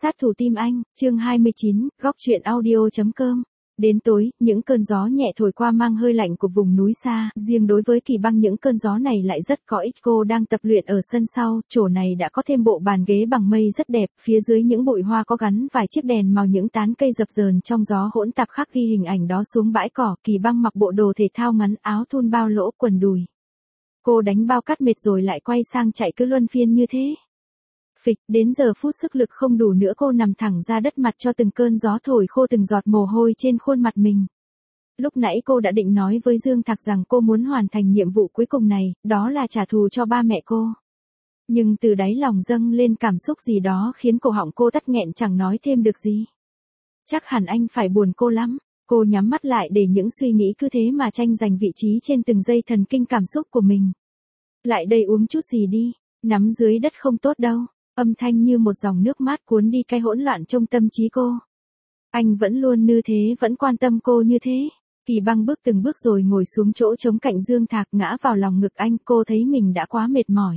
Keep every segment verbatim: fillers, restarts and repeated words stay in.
Sát thủ tim anh, chương hai mươi chín, góc truyện audio.com. Đến tối, những cơn gió nhẹ thổi qua mang hơi lạnh của vùng núi xa, riêng đối với Kỳ Băng những cơn gió này lại rất có ích. Cô đang tập luyện ở sân sau, chỗ này đã có thêm bộ bàn ghế bằng mây rất đẹp, phía dưới những bụi hoa có gắn vài chiếc đèn màu, những tán cây dập dờn trong gió hỗn tạp khắc ghi hình ảnh đó xuống bãi cỏ. Kỳ Băng mặc bộ đồ thể thao ngắn, áo thun bao lỗ, quần đùi. Cô đánh bao cát mệt rồi lại quay sang chạy cứ luân phiên như thế. Phịch, đến giờ phút sức lực không đủ nữa, cô nằm thẳng ra đất mặt cho từng cơn gió thổi khô từng giọt mồ hôi trên khuôn mặt mình. Lúc nãy cô đã định nói với Dương Thạc rằng cô muốn hoàn thành nhiệm vụ cuối cùng này, đó là trả thù cho ba mẹ cô. Nhưng từ đáy lòng dâng lên cảm xúc gì đó khiến cổ họng cô tắc nghẹn chẳng nói thêm được gì. Chắc hẳn anh phải buồn cô lắm. Cô nhắm mắt lại để những suy nghĩ cứ thế mà tranh giành vị trí trên từng dây thần kinh cảm xúc của mình. Lại đây uống chút gì đi, nắm dưới đất không tốt đâu. Âm thanh như một dòng nước mát cuốn đi cái hỗn loạn trong tâm trí cô. Anh vẫn luôn như thế, vẫn quan tâm cô như thế. Kỳ Băng bước từng bước rồi ngồi xuống chỗ trống cạnh Dương Thạc, ngã vào lòng ngực anh. Cô thấy mình đã quá mệt mỏi.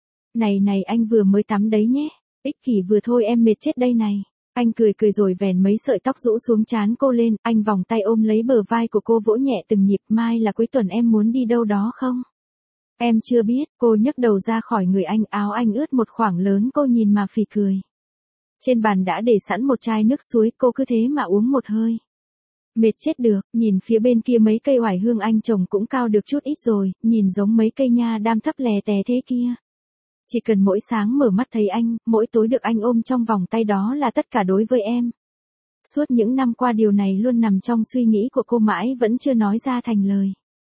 Này này, anh vừa mới tắm đấy nhé. Ích kỷ vừa thôi, em mệt chết đây này. Anh cười cười rồi vèn mấy sợi tóc rũ xuống trán cô lên. Anh vòng tay ôm lấy bờ vai của cô, vỗ nhẹ từng nhịp. Mai là cuối tuần, em muốn đi đâu đó không? Em chưa biết. Cô nhấc đầu ra khỏi người anh, áo anh ướt một khoảng lớn, cô nhìn mà phì cười. Trên bàn đã để sẵn một chai nước suối, cô cứ thế mà uống một hơi. Mệt chết được, nhìn phía bên kia mấy cây oải hương anh trồng cũng cao được chút ít rồi, nhìn giống mấy cây nha đam thấp lè tè thế kia. Chỉ cần mỗi sáng mở mắt thấy anh, mỗi tối được anh ôm trong vòng tay, đó là tất cả đối với em. Suốt những năm qua điều này luôn nằm trong suy nghĩ của cô, mãi vẫn chưa nói ra thành lời.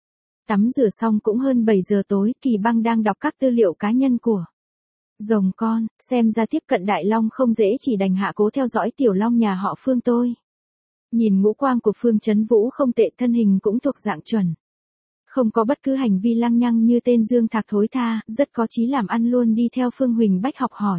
Tắm rửa xong cũng hơn bảy giờ tối, Kỳ Băng đang đọc các tư liệu cá nhân của rồng con, xem ra tiếp cận Đại Long không dễ, chỉ đành hạ cố theo dõi Tiểu Long nhà họ Phương tôi. Nhìn ngũ quang của Phương Chấn Vũ không tệ, thân hình cũng thuộc dạng chuẩn. Không có bất cứ hành vi lăng nhăng như tên Dương Thạc thối tha, rất có chí làm ăn, luôn đi theo Phương Huỳnh Bách học hỏi.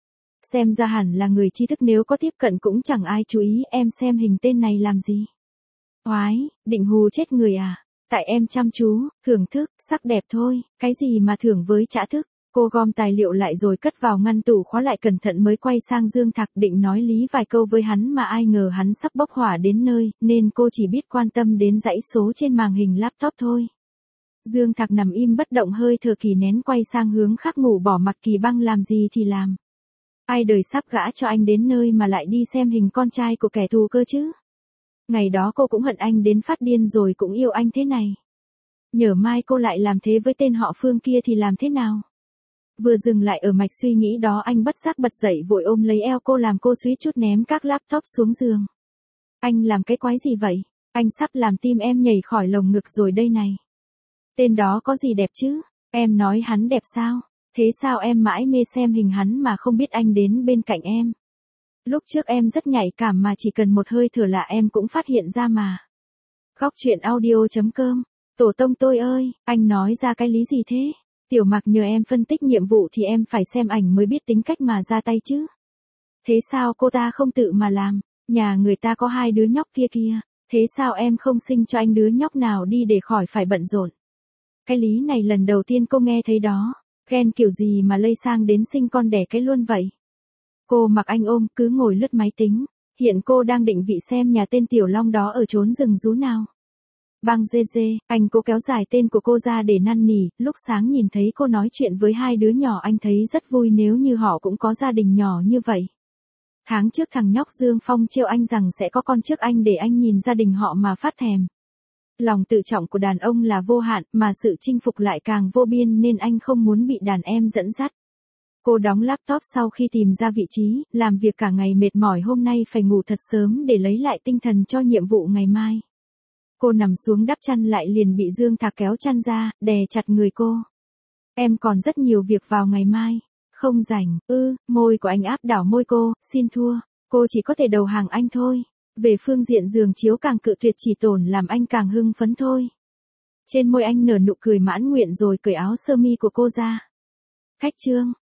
Xem ra hẳn là người tri thức, nếu có tiếp cận cũng chẳng ai chú ý. Em xem hình tên này làm gì? Oái, định hù chết người à? Tại em chăm chú, thưởng thức, sắc đẹp thôi, cái gì mà thưởng với trã thức. Cô gom tài liệu lại rồi cất vào ngăn tủ, khóa lại cẩn thận mới quay sang Dương Thạc định nói lý vài câu với hắn, mà ai ngờ hắn sắp bốc hỏa đến nơi, nên cô chỉ biết quan tâm đến dãy số trên màn hình laptop thôi. Dương Thạc nằm im bất động, hơi thở kỳ nén, quay sang hướng khác ngủ bỏ mặc. Kỳ Băng làm gì thì làm. Ai đời sắp gả cho anh đến nơi mà lại đi xem hình con trai của kẻ thù cơ chứ. Ngày đó cô cũng hận anh đến phát điên rồi cũng yêu anh thế này. Nhỡ mai cô lại làm thế với tên họ Phương kia thì làm thế nào? Vừa dừng lại ở mạch suy nghĩ đó, anh bất giác bật dậy vội ôm lấy eo cô, làm cô suýt chút ném các laptop xuống giường. Anh làm cái quái gì vậy? Anh sắp làm tim em nhảy khỏi lồng ngực rồi đây này. Tên đó có gì đẹp chứ? Em nói hắn đẹp sao? Thế sao em mãi mê xem hình hắn mà không biết anh đến bên cạnh em? Lúc trước em rất nhạy cảm mà chỉ cần một hơi thở là em cũng phát hiện ra mà. Góc truyện audio.com. Tổ tông tôi ơi, anh nói ra cái lý gì thế? Tiểu Mặc nhờ em phân tích nhiệm vụ thì em phải xem ảnh mới biết tính cách mà ra tay chứ. Thế sao cô ta không tự mà làm? Nhà người ta có hai đứa nhóc kia kia. Thế sao em không sinh cho anh đứa nhóc nào đi để khỏi phải bận rộn? Cái lý này lần đầu tiên cô nghe thấy đó. Ghen kiểu gì mà lây sang đến sinh con đẻ cái luôn vậy? Cô mặc anh ôm, cứ ngồi lướt máy tính. Hiện cô đang định vị xem nhà tên Tiểu Long đó ở chốn rừng rú nào. Băng dê dê, anh cố kéo dài tên của cô ra để năn nỉ. Lúc sáng nhìn thấy cô nói chuyện với hai đứa nhỏ, anh thấy rất vui nếu như họ cũng có gia đình nhỏ như vậy. Tháng trước thằng nhóc Dương Phong trêu anh rằng sẽ có con trước anh để anh nhìn gia đình họ mà phát thèm. Lòng tự trọng của đàn ông là vô hạn, mà sự chinh phục lại càng vô biên, nên anh không muốn bị đàn em dẫn dắt. Cô đóng laptop sau khi tìm ra vị trí, làm việc cả ngày mệt mỏi, hôm nay phải ngủ thật sớm để lấy lại tinh thần cho nhiệm vụ ngày mai. Cô nằm xuống đắp chăn lại liền bị Dương Thạc kéo chăn ra, đè chặt người cô. Em còn rất nhiều việc vào ngày mai. Không rảnh, ư, môi của anh áp đảo môi cô, xin thua. Cô chỉ có thể đầu hàng anh thôi. Về phương diện giường chiếu càng cự tuyệt chỉ tổn làm anh càng hưng phấn thôi. Trên môi anh nở nụ cười mãn nguyện rồi cởi áo sơ mi của cô ra. Khách trương,